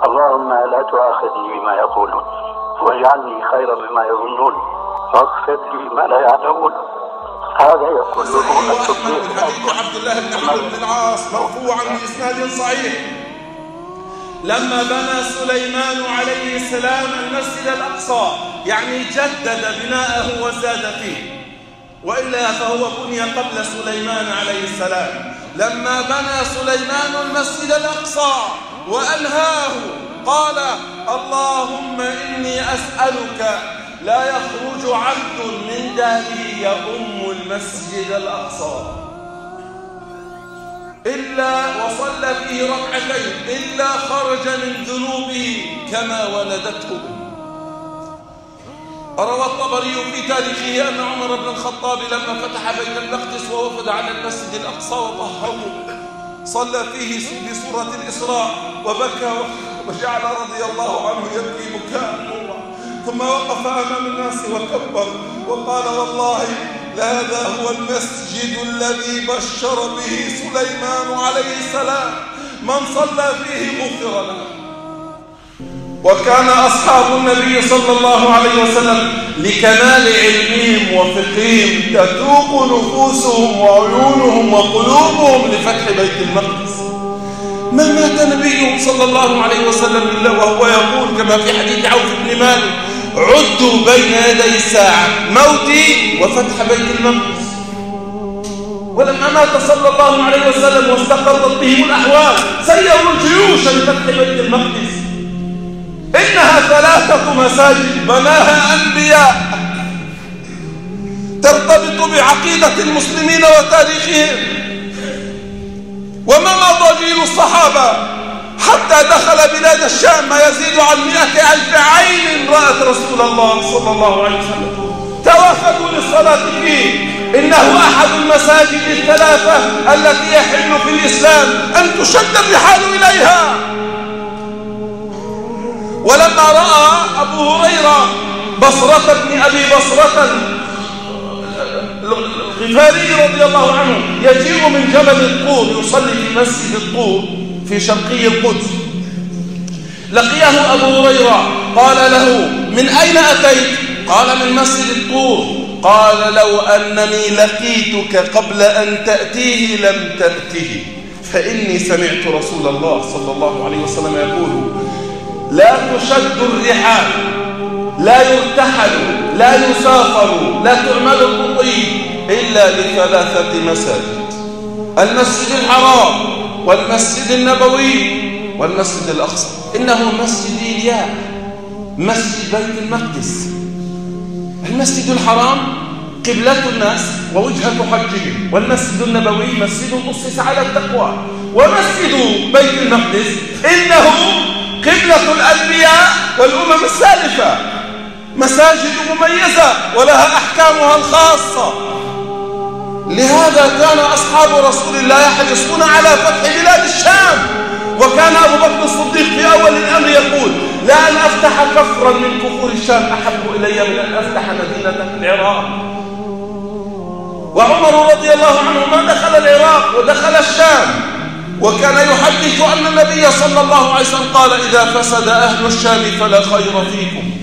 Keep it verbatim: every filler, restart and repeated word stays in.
اللهم لا تؤاخذني بما يقولون واجعلني خيرا مما يظنون واغفر لي ما لا يعلمون. هذا يقول له الصديق من حديث عبد الله بن عمرو بن العاص مرفوعا بإسناد صحيح: لما بنى سليمان عليه السلام المسجد الأقصى، يعني جدد بناءه وزاد فيه، وإلا فهو بني قبل سليمان عليه السلام. لما بنى سليمان المسجد الأقصى وأنهاه قال: اللهم إني أسألك لا يخرج عبد من داره يؤم المسجد الأقصى إلا وصلى فيه ركعتين إلا خرج من ذنوبه كما ولدته. روى الطبري في تاريخه أن عمر بن الخطاب لما فتح بيت المقدس ووفد على المسجد الأقصى وطهره صلى فيه بسورة الإسراء وبكى وجعل رضي الله عنه يبكي بكاء نورا، ثم وقف أمام الناس وكبر وقال: والله لهذا هو المسجد الذي بشر به سليمان عليه السلام، من صلى فيه غفر له. وكان أصحاب النبي صلى الله عليه وسلم لكمال علمهم وفقههم تتوق نفوسهم وعيونهم وقلوبهم لفتح بيت المقدس. ما مات نبيهم صلى الله عليه وسلم إلا وهو يقول كما في حديث عوف بن مالك: عدوا بين يدي الساعة موتي وفتح بيت المقدس. ولما مات صلى الله عليه وسلم واستقرت بهم الأحوال سيروا الجيوش لفتح بيت المقدس. إنها ثلاثة مساجد بناها أنبياء ترتبط بعقيدة المسلمين وتاريخهم، وما مضى جيل الصحابة حتى دخل بلاد الشام ما يزيد عن مئة ألف عين رأت رسول الله صلى الله عليه وسلم توافدوا للصلاة فيه. إنه أحد المساجد الثلاثة التي يحل في الإسلام أن تشد الرحال إليها. ولما رأى أبو هريرة بصرة بن أبي بصرة الغفاري رضي الله عنه يجيء من جبل الطور يصلي في مسجد الطور في شرقي القدس، لقيه أبو هريرة قال له: من أين أتيت؟ قال: من مسجد الطور. قال: لو أنني لقيتك قبل أن تأتيه لم تأته، فإني سمعت رسول الله صلى الله عليه وسلم يقول: لا تشد الرحال، لا يرتحل، لا يسافر، لا تعمل الطريق إلا لثلاثة مساجد: المسجد الحرام والمسجد النبوي والمسجد الأقصى. إنه مسجد إيلياء، مسجد بيت المقدس. المسجد الحرام قبلة الناس ووجهة حجهم، والمسجد النبوي مسجد أسس على التقوى، ومسجد بيت المقدس إنه قبلة الأنبياء والأمم السالفة، مساجد مميزة ولها أحكامها الخاصة. لهذا كان أصحاب رسول الله يحرصون على فتح بلاد الشام، وكان أبو بكر الصديق في أول الأمر يقول: لا أن أفتح كفرا من كفور الشام أحب إلي من أن أفتح مدينة في العراق. وعمر رضي الله عنه ما دخل العراق ودخل الشام، وكان يحدث أن النبي صلى الله عليه وسلم قال: إذا فسد أهل الشام فلا خير فيكم.